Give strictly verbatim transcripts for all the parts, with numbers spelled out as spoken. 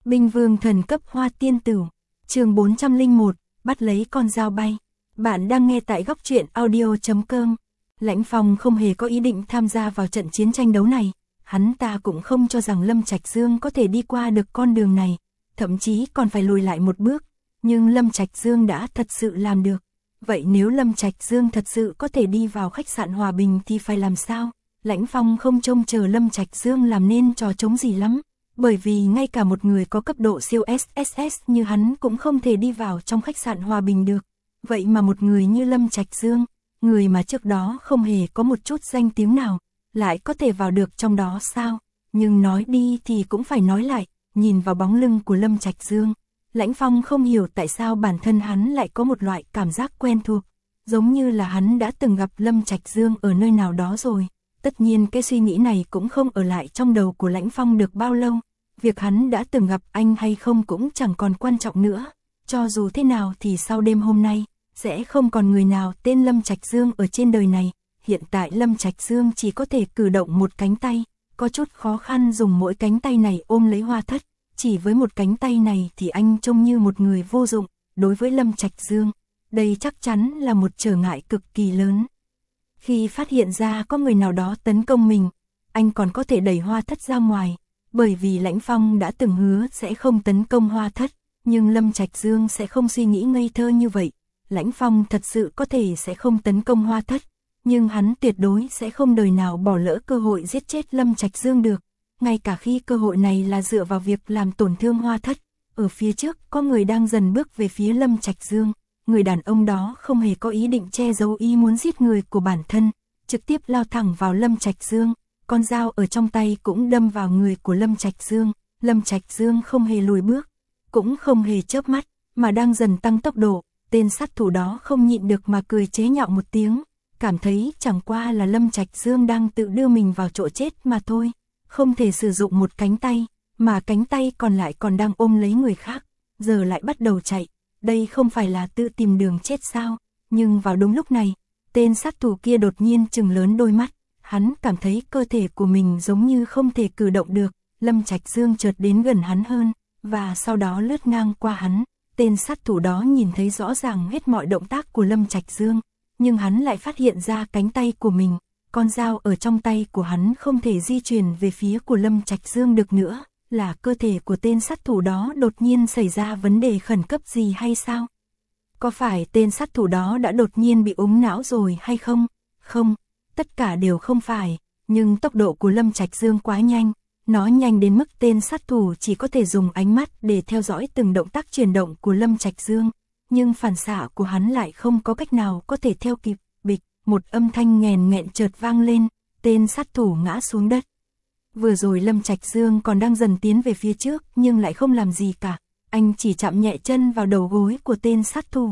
Binh vương thần cấp hoa tiên tử, chương bốn trăm lẻ một, bắt lấy con dao bay. Bạn đang nghe tại góc truyện audio chấm com. Lãnh Phong không hề có ý định tham gia vào trận chiến tranh đấu này, hắn ta cũng không cho rằng Lâm Trạch Dương có thể đi qua được con đường này, thậm chí còn phải lùi lại một bước, nhưng Lâm Trạch Dương đã thật sự làm được. Vậy nếu Lâm Trạch Dương thật sự có thể đi vào khách sạn Hòa Bình thì phải làm sao? Lãnh Phong không trông chờ Lâm Trạch Dương làm nên trò trống gì lắm, bởi vì ngay cả một người có cấp độ siêu ét ét ét như hắn cũng không thể đi vào trong khách sạn Hòa Bình được. Vậy mà một người như Lâm Trạch Dương, người mà trước đó không hề có một chút danh tiếng nào, lại có thể vào được trong đó sao? Nhưng nói đi thì cũng phải nói lại, nhìn vào bóng lưng của Lâm Trạch Dương, Lãnh Phong không hiểu tại sao bản thân hắn lại có một loại cảm giác quen thuộc, giống như là hắn đã từng gặp Lâm Trạch Dương ở nơi nào đó rồi. Tất nhiên cái suy nghĩ này cũng không ở lại trong đầu của Lãnh Phong được bao lâu, việc hắn đã từng gặp anh hay không cũng chẳng còn quan trọng nữa, cho dù thế nào thì sau đêm hôm nay, sẽ không còn người nào tên Lâm Trạch Dương ở trên đời này. Hiện tại Lâm Trạch Dương chỉ có thể cử động một cánh tay, có chút khó khăn dùng mỗi cánh tay này ôm lấy Hoa Thất, chỉ với một cánh tay này thì anh trông như một người vô dụng. Đối với Lâm Trạch Dương, đây chắc chắn là một trở ngại cực kỳ lớn. Khi phát hiện ra có người nào đó tấn công mình, anh còn có thể đẩy Hoa Thất ra ngoài, bởi vì Lãnh Phong đã từng hứa sẽ không tấn công Hoa Thất, nhưng Lâm Trạch Dương sẽ không suy nghĩ ngây thơ như vậy. Lãnh Phong thật sự có thể sẽ không tấn công Hoa Thất, nhưng hắn tuyệt đối sẽ không đời nào bỏ lỡ cơ hội giết chết Lâm Trạch Dương được, ngay cả khi cơ hội này là dựa vào việc làm tổn thương Hoa Thất. Ở phía trước có người đang dần bước về phía Lâm Trạch Dương, người đàn ông đó không hề có ý định che giấu ý muốn giết người của bản thân, trực tiếp lao thẳng vào Lâm Trạch Dương, con dao ở trong tay cũng đâm vào người của Lâm Trạch Dương. Lâm Trạch Dương không hề lùi bước, cũng không hề chớp mắt, mà đang dần tăng tốc độ. Tên sát thủ đó không nhịn được mà cười chế nhạo một tiếng, cảm thấy chẳng qua là Lâm Trạch Dương đang tự đưa mình vào chỗ chết mà thôi, không thể sử dụng một cánh tay, mà cánh tay còn lại còn đang ôm lấy người khác, giờ lại bắt đầu chạy, đây không phải là tự tìm đường chết sao? Nhưng vào đúng lúc này, tên sát thủ kia đột nhiên trừng lớn đôi mắt, hắn cảm thấy cơ thể của mình giống như không thể cử động được. Lâm Trạch Dương chợt đến gần hắn hơn, và sau đó lướt ngang qua hắn. Tên sát thủ đó nhìn thấy rõ ràng hết mọi động tác của Lâm Trạch Dương, nhưng hắn lại phát hiện ra cánh tay của mình, con dao ở trong tay của hắn không thể di chuyển về phía của Lâm Trạch Dương được nữa. Là cơ thể của tên sát thủ đó đột nhiên xảy ra vấn đề khẩn cấp gì hay sao? Có phải tên sát thủ đó đã đột nhiên bị úng não rồi hay không? Không, tất cả đều không phải, nhưng tốc độ của Lâm Trạch Dương quá nhanh. Nó nhanh đến mức tên sát thủ chỉ có thể dùng ánh mắt để theo dõi từng động tác chuyển động của Lâm Trạch Dương, nhưng phản xạ của hắn lại không có cách nào có thể theo kịp. Bịch, một âm thanh nghèn nghẹn chợt vang lên, tên sát thủ ngã xuống đất. Vừa rồi Lâm Trạch Dương còn đang dần tiến về phía trước nhưng lại không làm gì cả, anh chỉ chạm nhẹ chân vào đầu gối của tên sát thủ.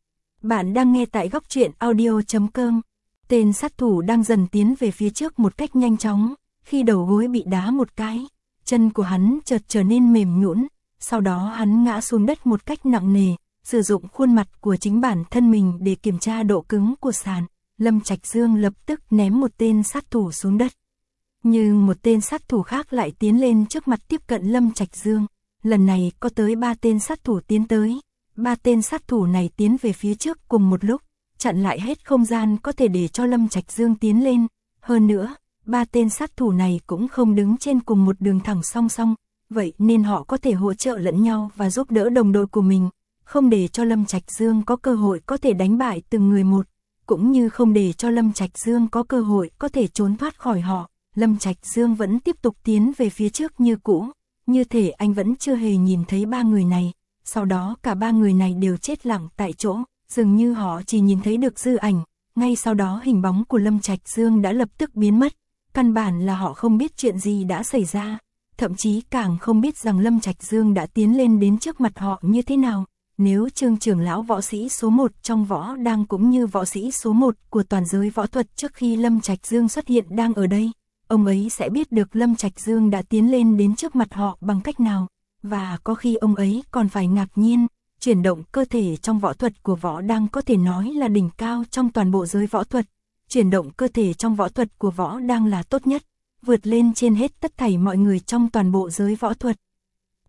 Bạn đang nghe tại góc truyện audio chấm com. Tên sát thủ đang dần tiến về phía trước một cách nhanh chóng. Khi đầu gối bị đá một cái, chân của hắn chợt trở nên mềm nhũn, sau đó hắn ngã xuống đất một cách nặng nề, sử dụng khuôn mặt của chính bản thân mình để kiểm tra độ cứng của sàn. Lâm Trạch Dương lập tức ném một tên sát thủ xuống đất. Nhưng một tên sát thủ khác lại tiến lên trước mặt tiếp cận Lâm Trạch Dương. Lần này có tới ba tên sát thủ tiến tới. Ba tên sát thủ này tiến về phía trước cùng một lúc, chặn lại hết không gian có thể để cho Lâm Trạch Dương tiến lên. Hơn nữa, ba tên sát thủ này cũng không đứng trên cùng một đường thẳng song song, vậy nên họ có thể hỗ trợ lẫn nhau và giúp đỡ đồng đội của mình, không để cho Lâm Trạch Dương có cơ hội có thể đánh bại từng người một, cũng như không để cho Lâm Trạch Dương có cơ hội có thể trốn thoát khỏi họ. Lâm Trạch Dương vẫn tiếp tục tiến về phía trước như cũ, như thể anh vẫn chưa hề nhìn thấy ba người này. Sau đó cả ba người này đều chết lặng tại chỗ, dường như họ chỉ nhìn thấy được dư ảnh. Ngay sau đó hình bóng của Lâm Trạch Dương đã lập tức biến mất. Căn bản là họ không biết chuyện gì đã xảy ra, thậm chí càng không biết rằng Lâm Trạch Dương đã tiến lên đến trước mặt họ như thế nào. Nếu Trương trưởng lão võ sĩ số một trong võ đang cũng như võ sĩ số một của toàn giới võ thuật trước khi Lâm Trạch Dương xuất hiện đang ở đây, ông ấy sẽ biết được Lâm Trạch Dương đã tiến lên đến trước mặt họ bằng cách nào, và có khi ông ấy còn phải ngạc nhiên. Chuyển động cơ thể trong võ thuật của võ đang có thể nói là đỉnh cao trong toàn bộ giới võ thuật. Chuyển động cơ thể trong võ thuật của võ đang là tốt nhất, vượt lên trên hết tất thảy mọi người trong toàn bộ giới võ thuật.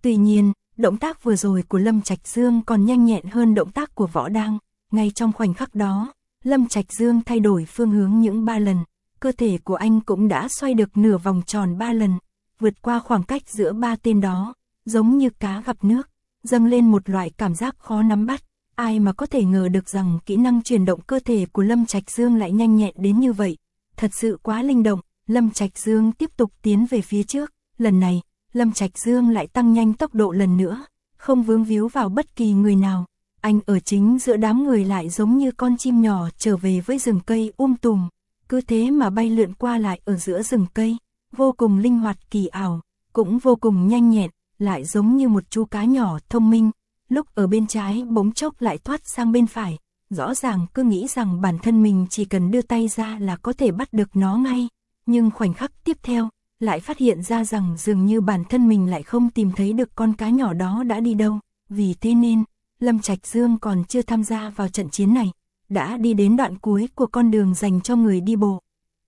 Tuy nhiên, động tác vừa rồi của Lâm Trạch Dương còn nhanh nhẹn hơn động tác của Võ Đang. Ngay trong khoảnh khắc đó, Lâm Trạch Dương thay đổi phương hướng những ba lần, cơ thể của anh cũng đã xoay được nửa vòng tròn ba lần, vượt qua khoảng cách giữa ba tên đó, giống như cá gặp nước, dâng lên một loại cảm giác khó nắm bắt. Ai mà có thể ngờ được rằng kỹ năng chuyển động cơ thể của Lâm Trạch Dương lại nhanh nhẹn đến như vậy, thật sự quá linh động. Lâm Trạch Dương tiếp tục tiến về phía trước, lần này, Lâm Trạch Dương lại tăng nhanh tốc độ lần nữa, không vướng víu vào bất kỳ người nào. Anh ở chính giữa đám người lại giống như con chim nhỏ trở về với rừng cây um tùm, cứ thế mà bay lượn qua lại ở giữa rừng cây, vô cùng linh hoạt kỳ ảo, cũng vô cùng nhanh nhẹn, lại giống như một chú cá nhỏ thông minh, lúc ở bên trái bỗng chốc lại thoát sang bên phải, rõ ràng cứ nghĩ rằng bản thân mình chỉ cần đưa tay ra là có thể bắt được nó ngay, nhưng khoảnh khắc tiếp theo, lại phát hiện ra rằng dường như bản thân mình lại không tìm thấy được con cá nhỏ đó đã đi đâu, vì thế nên, Lâm Trạch Dương còn chưa tham gia vào trận chiến này, đã đi đến đoạn cuối của con đường dành cho người đi bộ.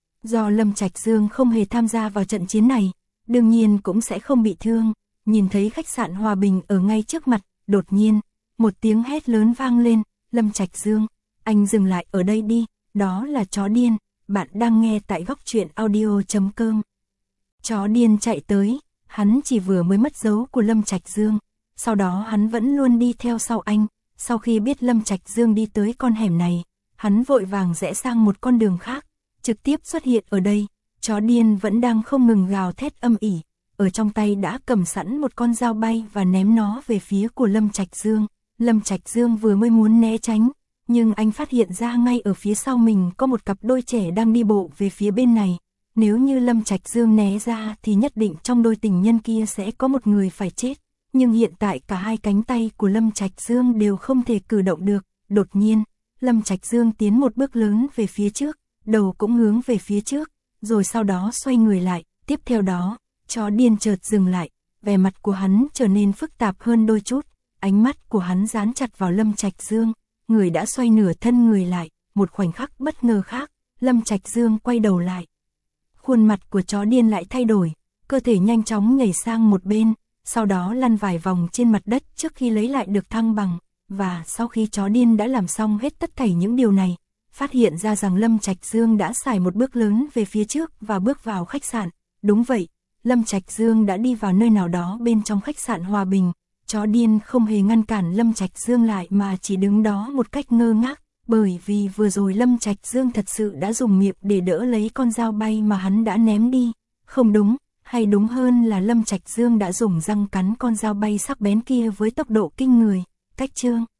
Do Lâm Trạch Dương không hề tham gia vào trận chiến này, đương nhiên cũng sẽ không bị thương, nhìn thấy khách sạn Hòa Bình ở ngay trước mặt, đột nhiên, một tiếng hét lớn vang lên, Lâm Trạch Dương, anh dừng lại ở đây đi, đó là chó điên, bạn đang nghe tại góc truyện audio chấm com. Chó điên chạy tới, hắn chỉ vừa mới mất dấu của Lâm Trạch Dương, sau đó hắn vẫn luôn đi theo sau anh, sau khi biết Lâm Trạch Dương đi tới con hẻm này, hắn vội vàng rẽ sang một con đường khác, trực tiếp xuất hiện ở đây, chó điên vẫn đang không ngừng gào thét âm ỉ, ở trong tay đã cầm sẵn một con dao bay và ném nó về phía của Lâm Trạch Dương. Lâm Trạch Dương vừa mới muốn né tránh, nhưng anh phát hiện ra ngay ở phía sau mình có một cặp đôi trẻ đang đi bộ về phía bên này. Nếu như Lâm Trạch Dương né ra thì nhất định trong đôi tình nhân kia sẽ có một người phải chết. Nhưng hiện tại cả hai cánh tay của Lâm Trạch Dương đều không thể cử động được. Đột nhiên, Lâm Trạch Dương tiến một bước lớn về phía trước, đầu cũng hướng về phía trước, rồi sau đó xoay người lại. Tiếp theo đó, chó điên chợt dừng lại, vẻ mặt của hắn trở nên phức tạp hơn đôi chút. Ánh mắt của hắn dán chặt vào Lâm Trạch Dương, người đã xoay nửa thân người lại. Một khoảnh khắc bất ngờ khác, Lâm Trạch Dương quay đầu lại. Khuôn mặt của chó điên lại thay đổi, cơ thể nhanh chóng nhảy sang một bên, sau đó lăn vài vòng trên mặt đất trước khi lấy lại được thăng bằng. Và sau khi chó điên đã làm xong hết tất thảy những điều này, phát hiện ra rằng Lâm Trạch Dương đã xài một bước lớn về phía trước và bước vào khách sạn. Đúng vậy, Lâm Trạch Dương đã đi vào nơi nào đó bên trong khách sạn Hòa Bình. Chó điên không hề ngăn cản Lâm Trạch Dương lại mà chỉ đứng đó một cách ngơ ngác, bởi vì vừa rồi Lâm Trạch Dương thật sự đã dùng miệng để đỡ lấy con dao bay mà hắn đã ném đi. Không đúng, hay đúng hơn là Lâm Trạch Dương đã dùng răng cắn con dao bay sắc bén kia với tốc độ kinh người. Cách chương